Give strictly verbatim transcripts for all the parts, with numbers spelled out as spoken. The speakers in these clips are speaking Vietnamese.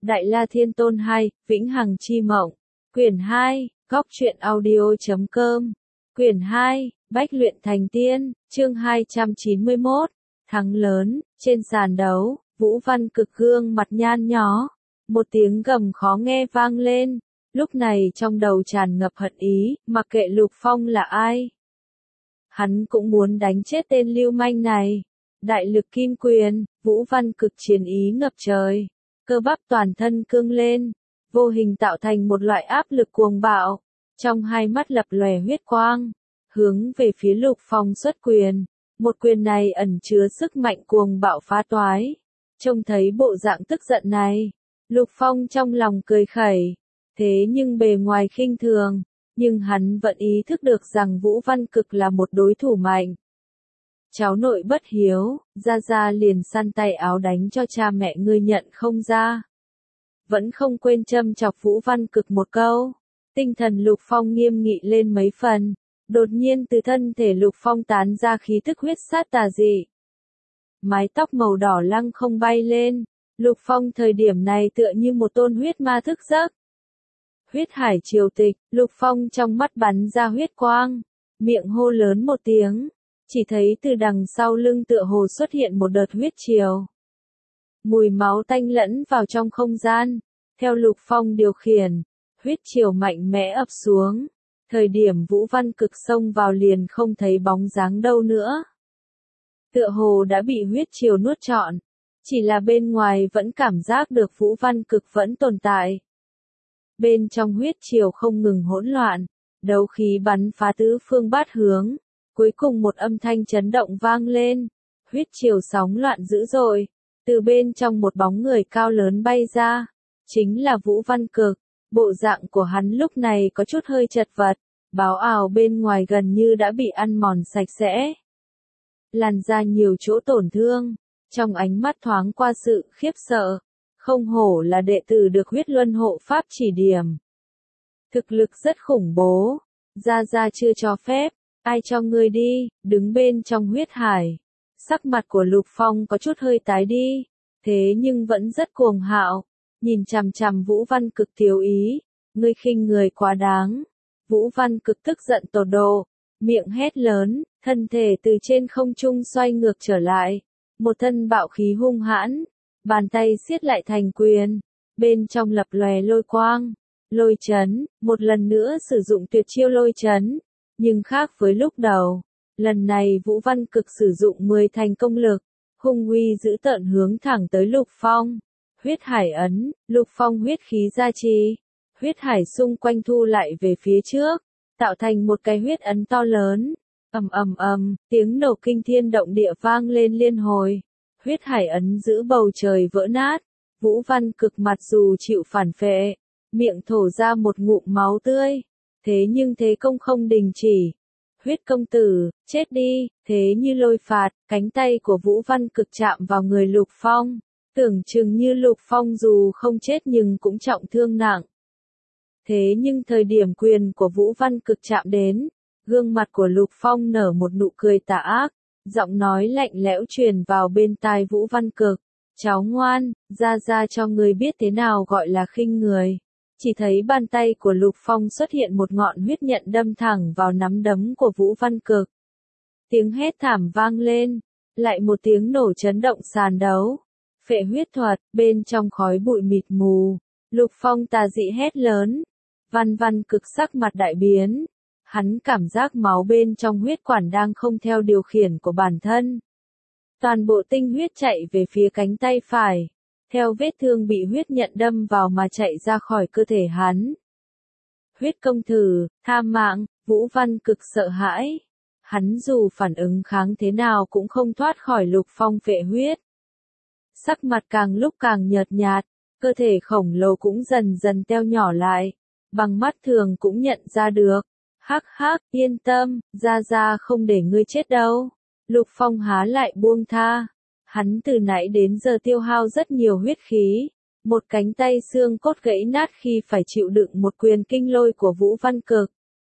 Đại La Thiên Tôn hai, Vĩnh Hằng Chi Mộng. Quyển hai, góc truyện audio chấm com. Quyển hai, Bách luyện thành tiên, chương hai trăm chín mươi mốt. Thắng lớn, trên sàn đấu, Vũ Văn Cực gương mặt nhan nhó. Một tiếng gầm khó nghe vang lên. Lúc này trong đầu tràn ngập hận ý, mặc kệ Lục Phong là ai. Hắn cũng muốn đánh chết tên lưu manh này. Đại lực kim quyền, Vũ Văn Cực chiến ý ngập trời. Cơ bắp toàn thân cương lên, vô hình tạo thành một loại áp lực cuồng bạo. Trong hai mắt lập lòe huyết quang, hướng về phía Lục Phong xuất quyền. Một quyền này ẩn chứa sức mạnh cuồng bạo phá toái. Trông thấy bộ dạng tức giận này, Lục Phong trong lòng cười khẩy. Thế nhưng bề ngoài khinh thường, nhưng hắn vẫn ý thức được rằng Vũ Văn Cực là một đối thủ mạnh. Cháu nội bất hiếu, ra ra liền săn tay áo đánh cho cha mẹ ngươi nhận không ra. Vẫn không quên châm chọc Vũ Văn Cực một câu. Tinh thần Lục Phong nghiêm nghị lên mấy phần. Đột nhiên từ thân thể Lục Phong tán ra khí tức huyết sát tà dị. Mái tóc màu đỏ lăng không bay lên. Lục Phong thời điểm này tựa như một tôn huyết ma thức giấc. Huyết hải triều tịch, Lục Phong trong mắt bắn ra huyết quang. Miệng hô lớn một tiếng. Chỉ thấy từ đằng sau lưng tựa hồ xuất hiện một đợt huyết triều. Mùi máu tanh lẫn vào trong không gian. Theo Lục Phong điều khiển, huyết triều mạnh mẽ ập xuống. Thời điểm Vũ Văn Cực xông vào liền không thấy bóng dáng đâu nữa. Tựa hồ đã bị huyết triều nuốt trọn. Chỉ là bên ngoài vẫn cảm giác được Vũ Văn Cực vẫn tồn tại. Bên trong huyết triều không ngừng hỗn loạn. Đấu khí bắn phá tứ phương bát hướng. Cuối cùng một âm thanh chấn động vang lên. Huyết triều sóng loạn dữ dội. Từ bên trong một bóng người cao lớn bay ra. Chính là Vũ Văn Cực. Bộ dạng của hắn lúc này có chút hơi chật vật. Báo ào bên ngoài gần như đã bị ăn mòn sạch sẽ. Làn da nhiều chỗ tổn thương. Trong ánh mắt thoáng qua sự khiếp sợ. Không hổ là đệ tử được huyết luân hộ pháp chỉ điểm. Thực lực rất khủng bố. Gia Gia chưa cho phép. Ai cho ngươi đi, đứng bên trong huyết hải. Sắc mặt của Lục Phong có chút hơi tái đi. Thế nhưng vẫn rất cuồng hạo. Nhìn chằm chằm Vũ Văn Cực thiếu ý. Ngươi khinh người quá đáng. Vũ Văn Cực tức giận tột độ. Miệng hét lớn, thân thể từ trên không trung xoay ngược trở lại. Một thân bạo khí hung hãn. Bàn tay siết lại thành quyền. Bên trong lập lòe lôi quang. Lôi chấn, một lần nữa sử dụng tuyệt chiêu lôi chấn. Nhưng khác với lúc đầu, lần này Vũ Văn Cực sử dụng mười thành công lực, hung uy dữ tợn hướng thẳng tới Lục Phong. Huyết hải ấn, Lục Phong huyết khí gia trì, huyết hải xung quanh thu lại về phía trước, tạo thành một cái huyết ấn to lớn. Ầm ầm ầm, tiếng nổ kinh thiên động địa vang lên liên hồi. Huyết hải ấn giữ bầu trời vỡ nát. Vũ Văn Cực mặc dù chịu phản phệ, miệng thổ ra một ngụm máu tươi. Thế nhưng thế công không đình chỉ. Huyết công tử, chết đi, thế như lôi phạt, cánh tay của Vũ Văn Cực chạm vào người Lục Phong. Tưởng chừng như Lục Phong dù không chết nhưng cũng trọng thương nặng. Thế nhưng thời điểm quyền của Vũ Văn Cực chạm đến, gương mặt của Lục Phong nở một nụ cười tà ác, giọng nói lạnh lẽo truyền vào bên tai Vũ Văn Cực. Cháu ngoan, ra ra cho người biết thế nào gọi là khinh người. Chỉ thấy bàn tay của Lục Phong xuất hiện một ngọn huyết nhận đâm thẳng vào nắm đấm của Vũ Văn Cực. Tiếng hét thảm vang lên, lại một tiếng nổ chấn động sàn đấu. Phệ huyết thuật, bên trong khói bụi mịt mù, Lục Phong tà dị hét lớn. Văn Văn Cực sắc mặt đại biến. Hắn cảm giác máu bên trong huyết quản đang không theo điều khiển của bản thân. Toàn bộ tinh huyết chạy về phía cánh tay phải. Theo vết thương bị huyết nhận đâm vào mà chạy ra khỏi cơ thể hắn. Huyết công tử, tha mạng, Vũ Văn Cực sợ hãi. Hắn dù phản ứng kháng thế nào cũng không thoát khỏi Lục Phong phệ huyết. Sắc mặt càng lúc càng nhợt nhạt, cơ thể khổng lồ cũng dần dần teo nhỏ lại. Bằng mắt thường cũng nhận ra được. Hắc hắc, yên tâm, ra ra không để ngươi chết đâu. Lục Phong há lại buông tha. Hắn từ nãy đến giờ tiêu hao rất nhiều huyết khí. Một cánh tay xương cốt gãy nát khi phải chịu đựng một quyền kinh lôi của Vũ Văn Cực.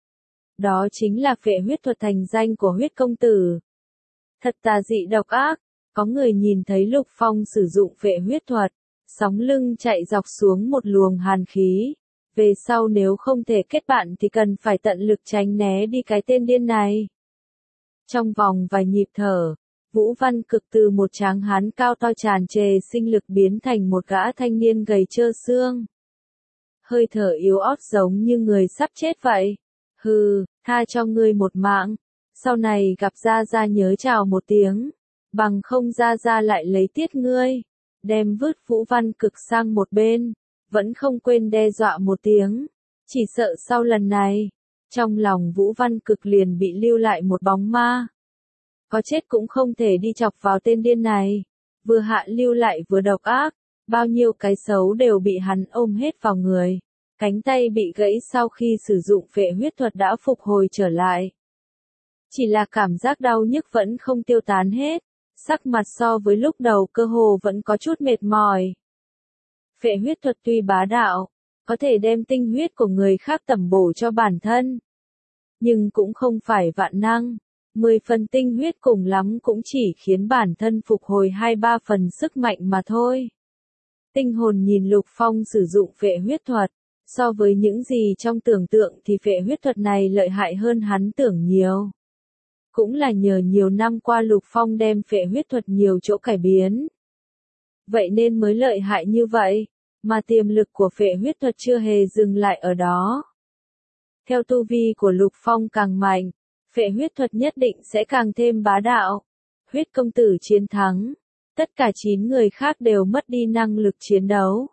Đó chính là phệ huyết thuật thành danh của huyết công tử. Thật tà dị độc ác. Có người nhìn thấy Lục Phong sử dụng phệ huyết thuật. Sóng lưng chạy dọc xuống một luồng hàn khí. Về sau nếu không thể kết bạn thì cần phải tận lực tránh né đi cái tên điên này. Trong vòng vài nhịp thở, Vũ Văn Cực từ một tráng hán cao to tràn trề sinh lực biến thành một gã thanh niên gầy trơ xương. Hơi thở yếu ớt giống như người sắp chết vậy. Hừ, tha cho ngươi một mạng. Sau này gặp Gia Gia nhớ chào một tiếng. Bằng không Gia Gia lại lấy tiết ngươi. Đem vứt Vũ Văn Cực sang một bên. Vẫn không quên đe dọa một tiếng. Chỉ sợ sau lần này, trong lòng Vũ Văn Cực liền bị lưu lại một bóng ma. Có chết cũng không thể đi chọc vào tên điên này. Vừa hạ lưu lại vừa độc ác. Bao nhiêu cái xấu đều bị hắn ôm hết vào người. Cánh tay bị gãy sau khi sử dụng phệ huyết thuật đã phục hồi trở lại. Chỉ là cảm giác đau nhức vẫn không tiêu tán hết. Sắc mặt so với lúc đầu cơ hồ vẫn có chút mệt mỏi. Phệ huyết thuật tuy bá đạo, có thể đem tinh huyết của người khác tẩm bổ cho bản thân. Nhưng cũng không phải vạn năng. Mười phần tinh huyết cùng lắm cũng chỉ khiến bản thân phục hồi hai ba phần sức mạnh mà thôi. Tinh hồn nhìn Lục Phong sử dụng phệ huyết thuật. So với những gì trong tưởng tượng thì phệ huyết thuật này lợi hại hơn hắn tưởng nhiều. Cũng là nhờ nhiều năm qua Lục Phong đem phệ huyết thuật nhiều chỗ cải biến. Vậy nên mới lợi hại như vậy, mà tiềm lực của phệ huyết thuật chưa hề dừng lại ở đó. Theo tu vi của Lục Phong càng mạnh, phệ huyết thuật nhất định sẽ càng thêm bá đạo. Huyết công tử chiến thắng, tất cả chín người khác đều mất đi năng lực chiến đấu.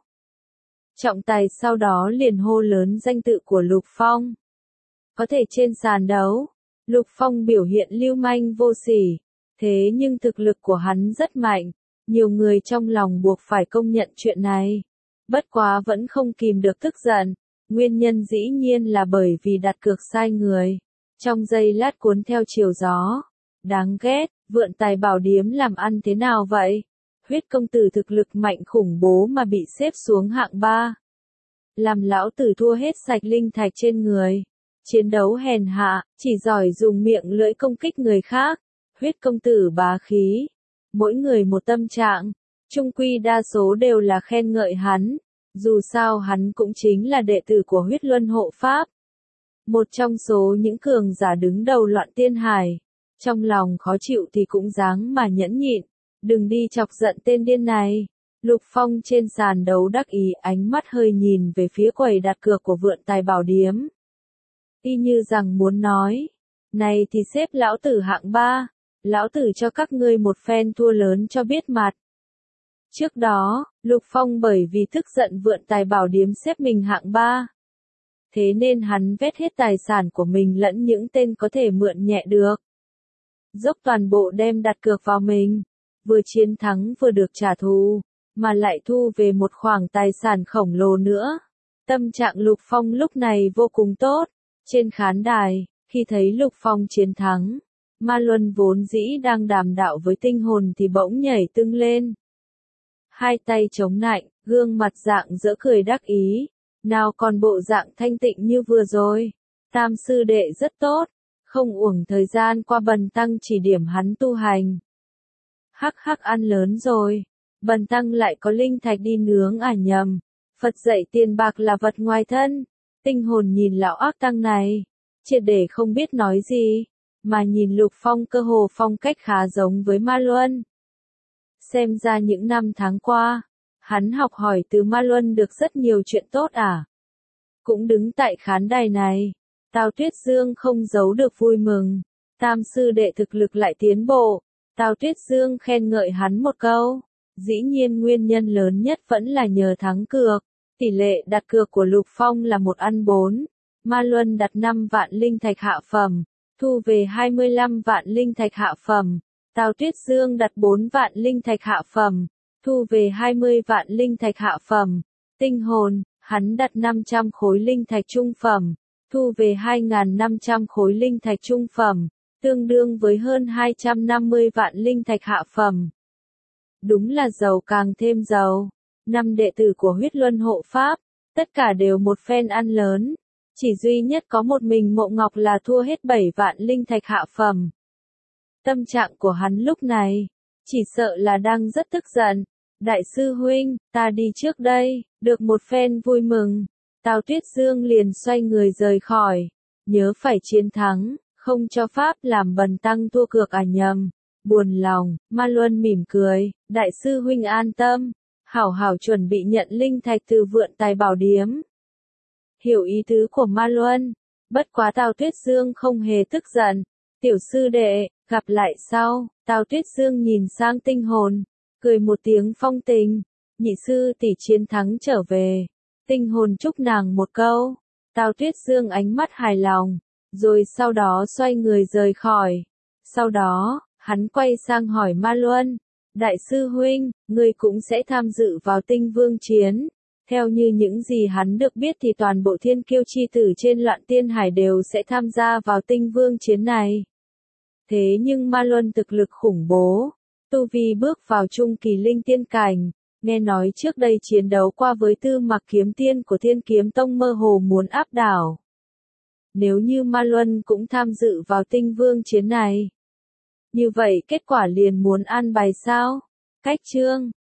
Trọng tài sau đó liền hô lớn danh tự của Lục Phong. Có thể trên sàn đấu, Lục Phong biểu hiện lưu manh vô sỉ, thế nhưng thực lực của hắn rất mạnh, nhiều người trong lòng buộc phải công nhận chuyện này. Bất quá vẫn không kìm được tức giận, nguyên nhân dĩ nhiên là bởi vì đặt cược sai người. Trong giây lát cuốn theo chiều gió. Đáng ghét, vượn tài bảo điếm làm ăn thế nào vậy? Huyết công tử thực lực mạnh khủng bố mà bị xếp xuống hạng ba. Làm lão tử thua hết sạch linh thạch trên người. Chiến đấu hèn hạ, chỉ giỏi dùng miệng lưỡi công kích người khác. Huyết công tử bá khí. Mỗi người một tâm trạng. Trung quy đa số đều là khen ngợi hắn. Dù sao hắn cũng chính là đệ tử của huyết luân hộ pháp. Một trong số những cường giả đứng đầu loạn tiên hải. Trong lòng khó chịu thì cũng dáng mà nhẫn nhịn. Đừng đi chọc giận tên điên này. Lục Phong trên sàn đấu đắc ý ánh mắt hơi nhìn về phía quầy đặt cược của vượn tài bảo điếm. Y như rằng muốn nói. Này thì xếp lão tử hạng ba. Lão tử cho các ngươi một phen thua lớn cho biết mặt. Trước đó, Lục Phong bởi vì tức giận vượn tài bảo điếm xếp mình hạng ba. Thế nên hắn vét hết tài sản của mình lẫn những tên có thể mượn nhẹ được. Dốc toàn bộ đem đặt cược vào mình. Vừa chiến thắng vừa được trả thù, mà lại thu về một khoản tài sản khổng lồ nữa. Tâm trạng Lục Phong lúc này vô cùng tốt. Trên khán đài, khi thấy Lục Phong chiến thắng, Ma Luân vốn dĩ đang đàm đạo với tinh hồn thì bỗng nhảy tưng lên. Hai tay chống nạnh, gương mặt dạng dỡ cười đắc ý. Nào còn bộ dạng thanh tịnh như vừa rồi. Tam sư đệ rất tốt, không uổng thời gian qua Bần tăng chỉ điểm hắn tu hành. Hắc hắc ăn lớn rồi, Bần tăng lại có linh thạch đi nướng à nhầm. Phật dạy tiền bạc là vật ngoài thân. Tinh hồn nhìn lão ác tăng này, triệt để không biết nói gì, mà nhìn Lục Phong cơ hồ phong cách khá giống với Ma Luân. Xem ra những năm tháng qua, hắn học hỏi từ Ma Luân được rất nhiều chuyện tốt à. Cũng đứng tại khán đài này, Tào Tuyết Dương không giấu được vui mừng. Tam sư đệ thực lực lại tiến bộ. Tào Tuyết Dương khen ngợi hắn một câu. Dĩ nhiên nguyên nhân lớn nhất vẫn là nhờ thắng cược. Tỷ lệ đặt cược của Lục Phong là một ăn bốn. Ma Luân đặt năm vạn linh thạch hạ phẩm, thu về hai mươi lăm vạn linh thạch hạ phẩm. Tào Tuyết Dương đặt bốn vạn linh thạch hạ phẩm, thu về hai mươi vạn linh thạch hạ phẩm. Tinh hồn, hắn đặt năm trăm khối linh thạch trung phẩm, thu về hai nghìn năm trăm khối linh thạch trung phẩm, tương đương với hơn hai trăm năm mươi vạn linh thạch hạ phẩm. Đúng là giàu càng thêm giàu. Năm đệ tử của huyết luân hộ pháp, tất cả đều một phen ăn lớn. Chỉ duy nhất có một mình Mộ Ngọc là thua hết bảy vạn linh thạch hạ phẩm. Tâm trạng của hắn lúc này, chỉ sợ là đang rất tức giận. Đại sư huynh, ta đi trước đây, được một phen vui mừng. Tào Tuyết Dương liền xoay người rời khỏi. Nhớ phải chiến thắng, không cho pháp làm bần tăng thua cược à nhầm. Buồn lòng, Ma Luân mỉm cười, đại sư huynh an tâm. Hảo hảo chuẩn bị nhận linh thạch từ vượn tài bảo điếm. Hiểu ý tứ của Ma Luân. Bất quá Tào Tuyết Dương không hề tức giận. Tiểu sư đệ, gặp lại sau. Tào Tuyết Dương nhìn sang Tinh Hồn, cười một tiếng phong tình. Nhị sư tỷ chiến thắng trở về. Tinh Hồn chúc nàng một câu. Tào Tuyết Dương ánh mắt hài lòng, rồi sau đó xoay người rời khỏi. Sau đó, hắn quay sang hỏi Ma Luân, đại sư huynh, ngươi cũng sẽ tham dự vào Tinh Vương chiến. Theo như những gì hắn được biết thì toàn bộ thiên kiêu chi tử trên Loạn Tiên Hải đều sẽ tham gia vào Tinh Vương chiến này. Thế nhưng Ma Luân thực lực khủng bố, tu vi bước vào trung kỳ linh tiên cảnh, nghe nói trước đây chiến đấu qua với Tư Mặc kiếm tiên của Thiên Kiếm Tông mơ hồ muốn áp đảo. Nếu như Ma Luân cũng tham dự vào Tinh Vương chiến này, như vậy kết quả liền muốn an bài sao? Cách chương